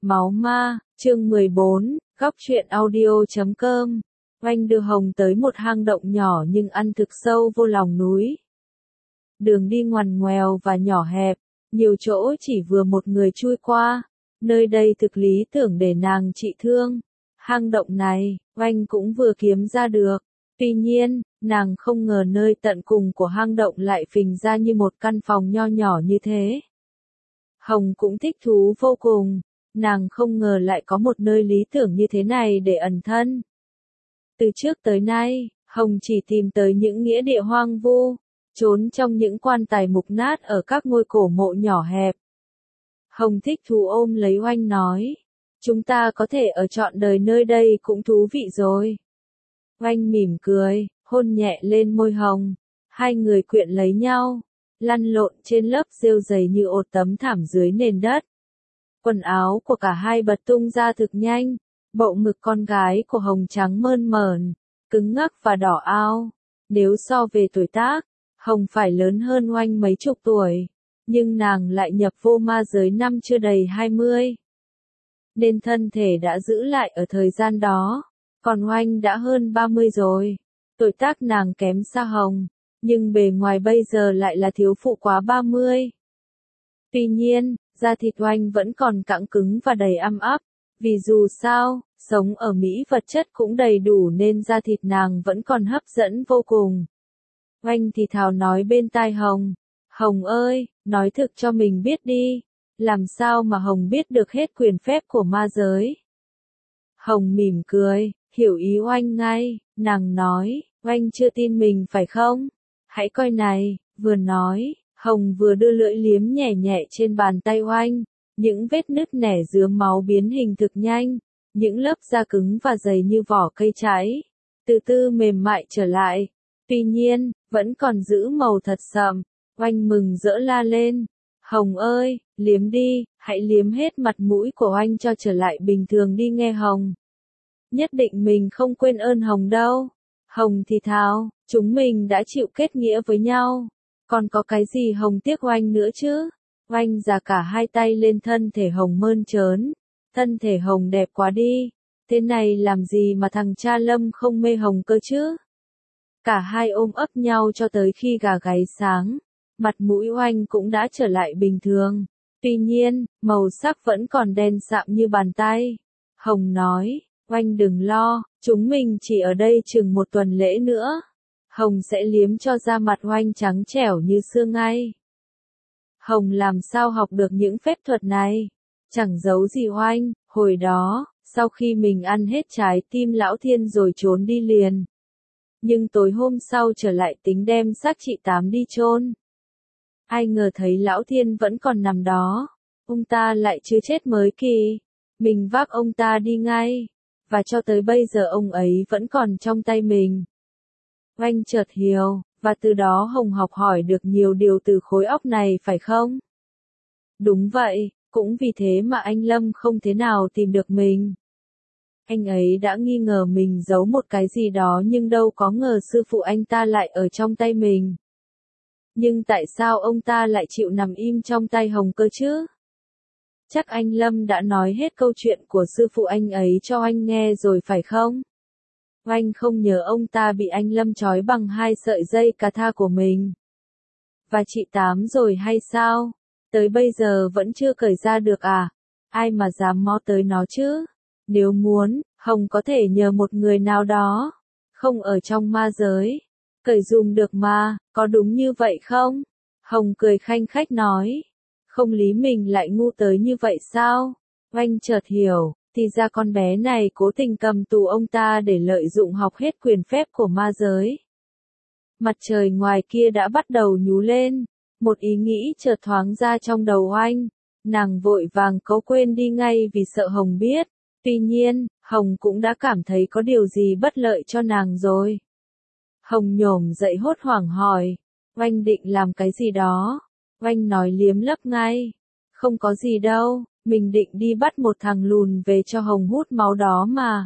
Máu ma, chương 14, góc truyện audio.com. Oanh đưa Hồng tới một hang động nhỏ nhưng ăn thực sâu vô lòng núi. Đường đi ngoằn ngoèo và nhỏ hẹp, nhiều chỗ chỉ vừa một người chui qua. Nơi đây thực lý tưởng để nàng trị thương. Hang động này, Oanh cũng vừa kiếm ra được. Tuy nhiên, nàng không ngờ nơi tận cùng của hang động lại phình ra như một căn phòng nho nhỏ như thế. Hồng cũng thích thú vô cùng. Nàng không ngờ lại có một nơi lý tưởng như thế này để ẩn thân. Từ trước tới nay, Hồng chỉ tìm tới những nghĩa địa hoang vu, trốn trong những quan tài mục nát ở các ngôi cổ mộ nhỏ hẹp. Hồng thích thú ôm lấy Oanh nói, chúng ta có thể ở trọn đời nơi đây cũng thú vị rồi. Oanh mỉm cười, hôn nhẹ lên môi Hồng, hai người quyện lấy nhau, lăn lộn trên lớp rêu dày như ột tấm thảm dưới nền đất. Quần áo của cả hai bật tung ra thực nhanh, bộ ngực con gái của Hồng trắng mơn mởn, cứng ngắc và đỏ ao. Nếu so về tuổi tác, Hồng phải lớn hơn Oanh mấy chục tuổi, nhưng nàng lại nhập vô ma giới năm chưa đầy 20. Nên thân thể đã giữ lại ở thời gian đó, còn Oanh đã hơn 30 rồi. Tuổi tác nàng kém xa Hồng, nhưng bề ngoài bây giờ lại là thiếu phụ quá 30. Tuy nhiên, da thịt Oanh vẫn còn cẳng cứng và đầy ăm ắp, vì dù sao, sống ở Mỹ vật chất cũng đầy đủ nên da thịt nàng vẫn còn hấp dẫn vô cùng. Oanh thì thào nói bên tai Hồng, Hồng ơi, nói thực cho mình biết đi, làm sao mà Hồng biết được hết quyền phép của ma giới. Hồng mỉm cười, hiểu ý Oanh ngay, nàng nói, Oanh chưa tin mình phải không? Hãy coi này, vừa nói, Hồng vừa đưa lưỡi liếm nhẹ nhẹ trên bàn tay Oanh, những vết nứt nẻ dướng máu biến hình thực nhanh, những lớp da cứng và dày như vỏ cây cháy, từ từ mềm mại trở lại. Tuy nhiên, vẫn còn giữ màu thật sậm. Oanh mừng rỡ la lên, Hồng ơi, liếm đi, hãy liếm hết mặt mũi của Oanh cho trở lại bình thường đi nghe Hồng. Nhất định mình không quên ơn Hồng đâu. Hồng thì thào, chúng mình đã chịu kết nghĩa với nhau, còn có cái gì Hồng tiếc Oanh nữa chứ? Oanh già cả hai tay lên thân thể Hồng mơn trớn, thân thể Hồng đẹp quá đi, thế này làm gì mà thằng cha Lâm không mê Hồng cơ chứ? Cả hai ôm ấp nhau cho tới khi gà gáy sáng, mặt mũi Oanh cũng đã trở lại bình thường, tuy nhiên, màu sắc vẫn còn đen sạm như bàn tay. Hồng nói, Oanh đừng lo, chúng mình chỉ ở đây chừng một tuần lễ nữa. Hồng sẽ liếm cho da mặt Oanh trắng trẻo như xưa ngay. Hồng làm sao học được những phép thuật này? Chẳng giấu gì Oanh, hồi đó, sau khi mình ăn hết trái tim Lão Thiên rồi trốn đi liền. Nhưng tối hôm sau trở lại tính đem xác chị Tám đi chôn. Ai ngờ thấy Lão Thiên vẫn còn nằm đó, ông ta lại chưa chết mới kỳ. Mình vác ông ta đi ngay, và cho tới bây giờ ông ấy vẫn còn trong tay mình. Oanh chợt hiểu, và từ đó Hồng học hỏi được nhiều điều từ khối óc này phải không? Đúng vậy, cũng vì thế mà anh Lâm không thế nào tìm được mình. Anh ấy đã nghi ngờ mình giấu một cái gì đó nhưng đâu có ngờ sư phụ anh ta lại ở trong tay mình. Nhưng tại sao ông ta lại chịu nằm im trong tay Hồng cơ chứ? Chắc anh Lâm đã nói hết câu chuyện của sư phụ anh ấy cho anh nghe rồi phải không? Oanh không nhớ ông ta bị anh Lâm trói bằng 2 sợi dây cà tha của mình. Và chị Tám rồi hay sao? Tới bây giờ vẫn chưa cởi ra được à? Ai mà dám mò tới nó chứ? Nếu muốn, Hồng có thể nhờ một người nào đó, không ở trong ma giới, cởi dùm được mà, có đúng như vậy không? Hồng cười khanh khách nói, không lý mình lại ngu tới như vậy sao? Oanh chợt hiểu, thì ra con bé này cố tình cầm tù ông ta để lợi dụng học hết quyền phép của ma giới. Mặt trời ngoài kia đã bắt đầu nhú lên, một ý nghĩ chợt thoáng ra trong đầu Oanh, nàng vội vàng cố quên đi ngay vì sợ Hồng biết. Tuy nhiên, Hồng cũng đã cảm thấy có điều gì bất lợi cho nàng rồi. Hồng nhổm dậy hốt hoảng hỏi, Oanh định làm cái gì đó? Oanh nói liếm lấp ngay, không có gì đâu, mình định đi bắt một thằng lùn về cho Hồng hút máu đó mà.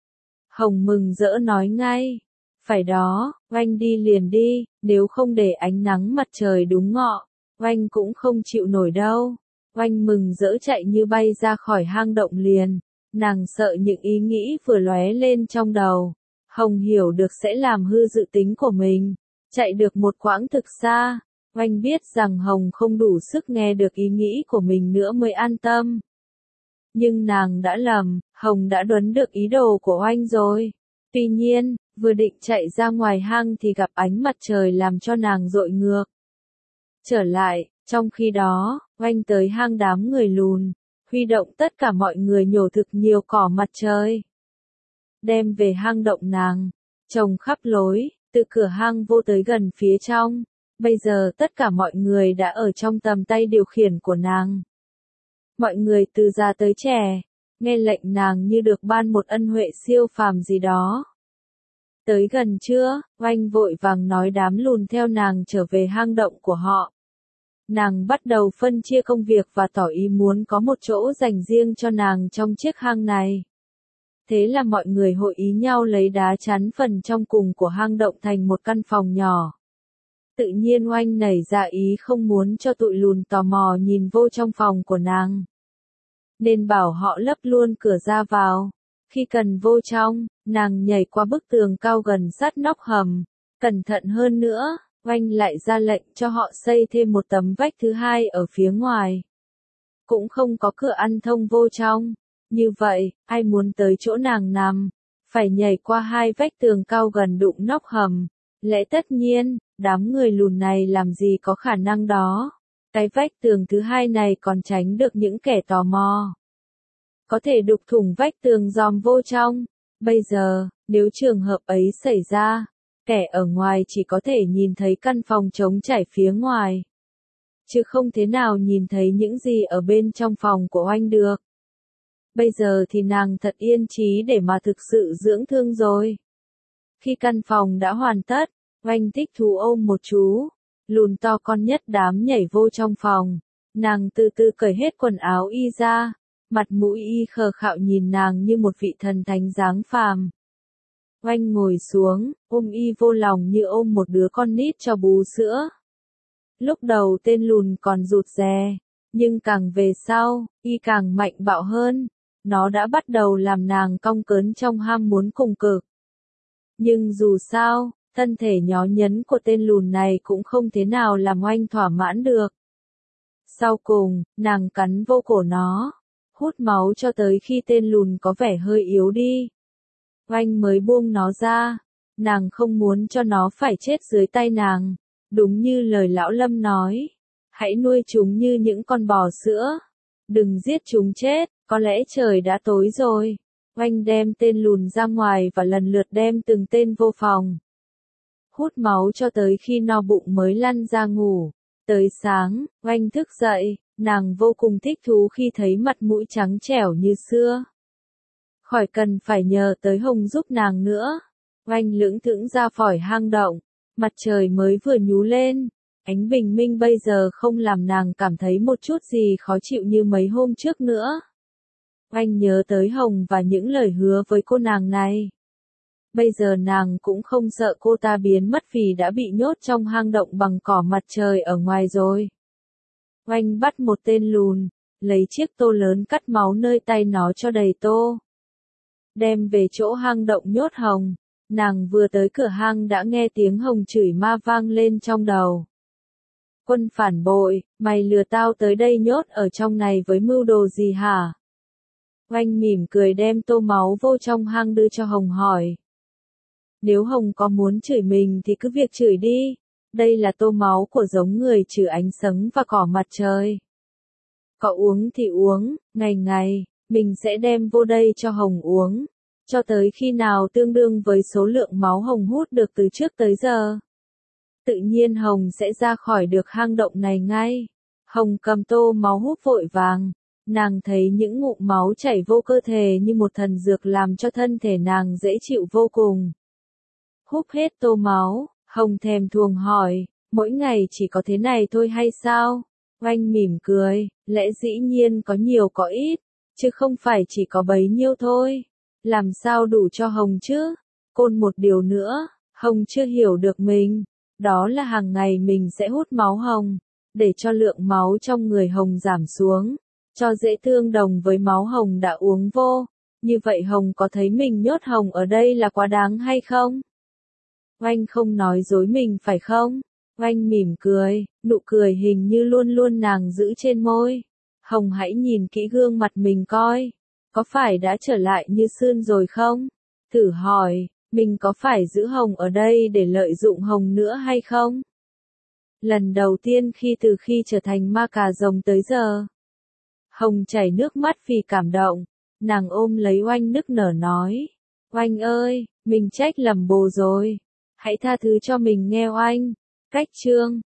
Hồng mừng rỡ nói ngay, phải đó, Oanh đi liền đi, nếu không để ánh nắng mặt trời đúng ngọ, Oanh cũng không chịu nổi đâu. Oanh mừng rỡ chạy như bay ra khỏi hang động liền. Nàng sợ những ý nghĩ vừa lóe lên trong đầu. Hồng hiểu được sẽ làm hư dự tính của mình. Chạy được một quãng thực xa. Oanh biết rằng Hồng không đủ sức nghe được ý nghĩ của mình nữa mới an tâm. Nhưng nàng đã lầm, Hồng đã đoán được ý đồ của Oanh rồi. Tuy nhiên, vừa định chạy ra ngoài hang thì gặp ánh mặt trời làm cho nàng dội ngược trở lại. Trong khi đó, Oanh tới hang đám người lùn, huy động tất cả mọi người nhổ thực nhiều cỏ mặt trời. Đem về hang động nàng, trồng khắp lối, từ cửa hang vô tới gần phía trong. Bây giờ tất cả mọi người đã ở trong tầm tay điều khiển của nàng. Mọi người từ già tới trẻ, nghe lệnh nàng như được ban một ân huệ siêu phàm gì đó. Tới gần trưa, Oanh vội vàng nói đám lùn theo nàng trở về hang động của họ. Nàng bắt đầu phân chia công việc và tỏ ý muốn có một chỗ dành riêng cho nàng trong chiếc hang này. Thế là mọi người hội ý nhau lấy đá chắn phần trong cùng của hang động thành một căn phòng nhỏ. Tự nhiên Oanh nảy ra ý không muốn cho tụi lùn tò mò nhìn vô trong phòng của nàng. Nên bảo họ lấp luôn cửa ra vào. Khi cần vô trong, nàng nhảy qua bức tường cao gần sát nóc hầm. Cẩn thận hơn nữa, Oanh lại ra lệnh cho họ xây thêm một tấm vách thứ hai ở phía ngoài. Cũng không có cửa ăn thông vô trong. Như vậy, ai muốn tới chỗ nàng nằm, phải nhảy qua hai vách tường cao gần đụng nóc hầm. Lẽ tất nhiên, đám người lùn này làm gì có khả năng đó. Cái vách tường thứ hai này còn tránh được những kẻ tò mò. Có thể đục thủng vách tường dòm vô trong. Bây giờ, nếu trường hợp ấy xảy ra, kẻ ở ngoài chỉ có thể nhìn thấy căn phòng trống trải phía ngoài. Chứ không thế nào nhìn thấy những gì ở bên trong phòng của Oanh được. Bây giờ thì nàng thật yên trí để mà thực sự dưỡng thương rồi. Khi căn phòng đã hoàn tất, Oanh thích thú ôm một chú lùn to con nhất đám nhảy vô trong phòng. Nàng từ từ cởi hết quần áo y ra, mặt mũi y khờ khạo nhìn nàng như một vị thần thánh dáng phàm. Oanh ngồi xuống, ôm y vô lòng như ôm một đứa con nít cho bú sữa. Lúc đầu tên lùn còn rụt rè, nhưng càng về sau, y càng mạnh bạo hơn. Nó đã bắt đầu làm nàng cong cớn trong ham muốn cùng cực. Nhưng dù sao, thân thể nhó nhấn của tên lùn này cũng không thế nào làm Oanh thỏa mãn được. Sau cùng, nàng cắn vô cổ nó, hút máu cho tới khi tên lùn có vẻ hơi yếu đi. Oanh mới buông nó ra, nàng không muốn cho nó phải chết dưới tay nàng, đúng như lời lão Lâm nói. Hãy nuôi chúng như những con bò sữa, đừng giết chúng chết, có lẽ trời đã tối rồi. Oanh đem tên lùn ra ngoài và lần lượt đem từng tên vô phòng. Hút máu cho tới khi no bụng mới lăn ra ngủ. Tới sáng, Oanh thức dậy, nàng vô cùng thích thú khi thấy mặt mũi trắng trẻo như xưa. Khỏi cần phải nhờ tới Hồng giúp nàng nữa. Oanh lững thững ra khỏi hang động, mặt trời mới vừa nhú lên. Ánh bình minh bây giờ không làm nàng cảm thấy một chút gì khó chịu như mấy hôm trước nữa. Oanh nhớ tới Hồng và những lời hứa với cô nàng này. Bây giờ nàng cũng không sợ cô ta biến mất vì đã bị nhốt trong hang động bằng cỏ mặt trời ở ngoài rồi. Oanh bắt một tên lùn, lấy chiếc tô lớn cắt máu nơi tay nó cho đầy tô. Đem về chỗ hang động nhốt Hồng. Nàng vừa tới cửa hang đã nghe tiếng Hồng chửi ma vang lên trong đầu. Quân phản bội, mày lừa tao tới đây nhốt ở trong này với mưu đồ gì hả? Oanh mỉm cười đem tô máu vô trong hang đưa cho Hồng hỏi. Nếu Hồng có muốn chửi mình thì cứ việc chửi đi. Đây là tô máu của giống người trừ ánh sấng và cỏ mặt trời. Có uống thì uống, ngày ngày, mình sẽ đem vô đây cho Hồng uống. Cho tới khi nào tương đương với số lượng máu Hồng hút được từ trước tới giờ. Tự nhiên Hồng sẽ ra khỏi được hang động này ngay. Hồng cầm tô máu hút vội vàng. Nàng thấy những ngụm máu chảy vô cơ thể như một thần dược làm cho thân thể nàng dễ chịu vô cùng. Hút hết tô máu, Hồng thèm thuồng hỏi, mỗi ngày chỉ có thế này thôi hay sao? Oanh mỉm cười, lẽ dĩ nhiên có nhiều có ít, chứ không phải chỉ có bấy nhiêu thôi. Làm sao đủ cho Hồng chứ? Côn một điều nữa, Hồng chưa hiểu được mình, đó là hàng ngày mình sẽ hút máu Hồng. để cho lượng máu trong người Hồng giảm xuống, cho dễ tương đồng với máu Hồng đã uống vô. Như vậy Hồng có thấy mình nhốt Hồng ở đây là quá đáng hay không? Oanh không nói dối mình phải không? Oanh mỉm cười, nụ cười hình như luôn luôn nàng giữ trên môi. Hồng hãy nhìn kỹ gương mặt mình coi, có phải đã trở lại như xưa rồi không? Thử hỏi, mình có phải giữ Hồng ở đây để lợi dụng Hồng nữa hay không? Lần đầu tiên từ khi trở thành ma cà rồng tới giờ, Hồng chảy nước mắt vì cảm động, nàng ôm lấy Oanh nức nở nói, Oanh ơi, mình trách lầm bồ rồi, hãy tha thứ cho mình nghe Oanh. Cách chương